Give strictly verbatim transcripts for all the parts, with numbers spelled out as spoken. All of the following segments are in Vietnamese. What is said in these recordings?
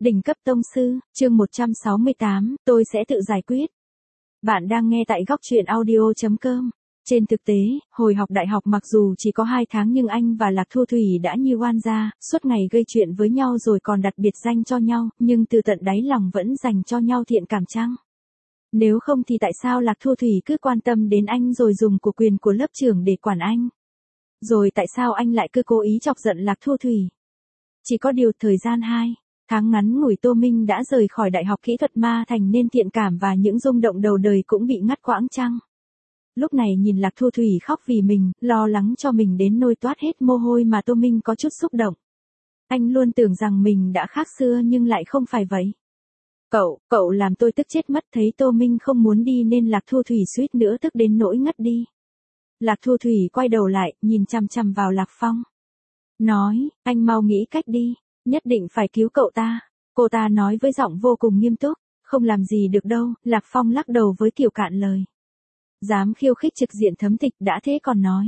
Đỉnh cấp tông sư, chương một trăm sáu mươi tám, tôi sẽ tự giải quyết. Bạn đang nghe tại góc truyện audio chấm com. Trên thực tế, hồi học đại học mặc dù chỉ có hai tháng nhưng anh và Lạc Thu Thủy đã như oan gia, suốt ngày gây chuyện với nhau rồi còn đặt biệt danh cho nhau, nhưng từ tận đáy lòng vẫn dành cho nhau thiện cảm chăng? Nếu không thì tại sao Lạc Thu Thủy cứ quan tâm đến anh rồi dùng của quyền của lớp trưởng để quản anh? Rồi tại sao anh lại cứ cố ý chọc giận Lạc Thu Thủy? Chỉ có điều thời gian hai tháng ngắn ngủi Tô Minh đã rời khỏi Đại học Kỹ thuật Ma Thành nên thiện cảm và những rung động đầu đời cũng bị ngắt quãng chăng? Lúc này nhìn Lạc Thu Thủy khóc vì mình, lo lắng cho mình đến nôi toát hết mồ hôi mà Tô Minh có chút xúc động. Anh luôn tưởng rằng mình đã khác xưa nhưng lại không phải vậy. Cậu, cậu làm tôi tức chết mất. Thấy Tô Minh không muốn đi nên Lạc Thu Thủy suýt nữa tức đến nỗi ngất đi. Lạc Thu Thủy quay đầu lại, nhìn chằm chằm vào Lạc Phong. Nói, anh mau nghĩ cách đi, nhất định phải cứu cậu ta. Cô ta nói với giọng vô cùng nghiêm túc, không làm gì được đâu. Lạc Phong lắc đầu với kiểu cạn lời. Dám khiêu khích trực diện thấm tịch đã thế còn nói.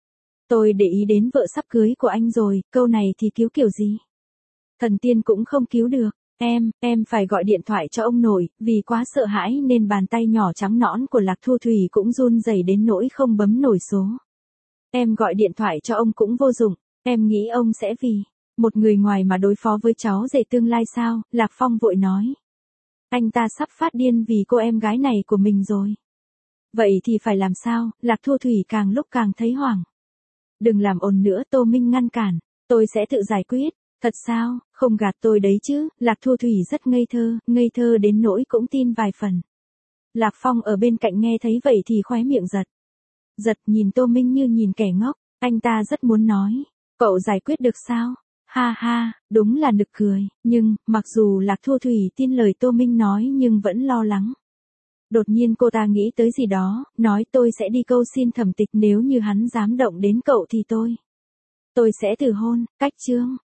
Tôi để ý đến vợ sắp cưới của anh rồi, câu này thì cứu kiểu gì? Thần tiên cũng không cứu được. Em, em phải gọi điện thoại cho ông nội, vì quá sợ hãi nên bàn tay nhỏ trắng nõn của Lạc Thu Thủy cũng run rẩy đến nỗi không bấm nổi số. Em gọi điện thoại cho ông cũng vô dụng, em nghĩ ông sẽ vì một người ngoài mà đối phó với cháu rể tương lai sao? Lạc Phong vội nói. Anh ta sắp phát điên vì cô em gái này của mình rồi. Vậy thì phải làm sao? Lạc Thu Thủy càng lúc càng thấy hoảng. Đừng làm ồn nữa, Tô Minh ngăn cản, tôi sẽ tự giải quyết. Thật sao, không gạt tôi đấy chứ? Lạc Thu Thủy rất ngây thơ, ngây thơ đến nỗi cũng tin vài phần. Lạc Phong ở bên cạnh nghe thấy vậy thì khóe miệng giật. Giật nhìn Tô Minh như nhìn kẻ ngốc, anh ta rất muốn nói. Cậu giải quyết được sao? Ha ha, đúng là nực cười, nhưng, mặc dù Lạc Thu Thủy tin lời Tô Minh nói nhưng vẫn lo lắng. Đột nhiên cô ta nghĩ tới gì đó, nói tôi sẽ đi câu xin thẩm tịch nếu như hắn dám động đến cậu thì tôi. Tôi sẽ từ hôn, cách chương.